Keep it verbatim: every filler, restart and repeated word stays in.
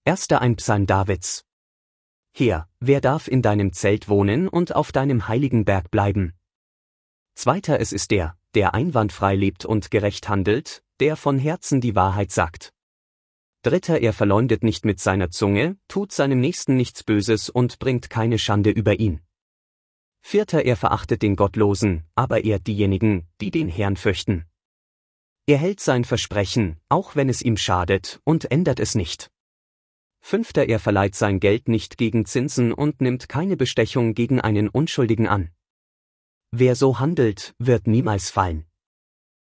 Erster ein Psalm Davids. Herr, wer darf in deinem Zelt wohnen und auf deinem heiligen Berg bleiben? Zweiter es ist der, der einwandfrei lebt und gerecht handelt, der von Herzen die Wahrheit sagt. Dritter er verleumdet nicht mit seiner Zunge, tut seinem Nächsten nichts Böses und bringt keine Schande über ihn. Vierter er verachtet den Gottlosen, aber ehrt diejenigen, die den Herrn fürchten. Er hält sein Versprechen, auch wenn es ihm schadet, und ändert es nicht. Fünfter er verleiht sein Geld nicht gegen Zinsen und nimmt keine Bestechung gegen einen Unschuldigen an. Wer so handelt, wird niemals fallen.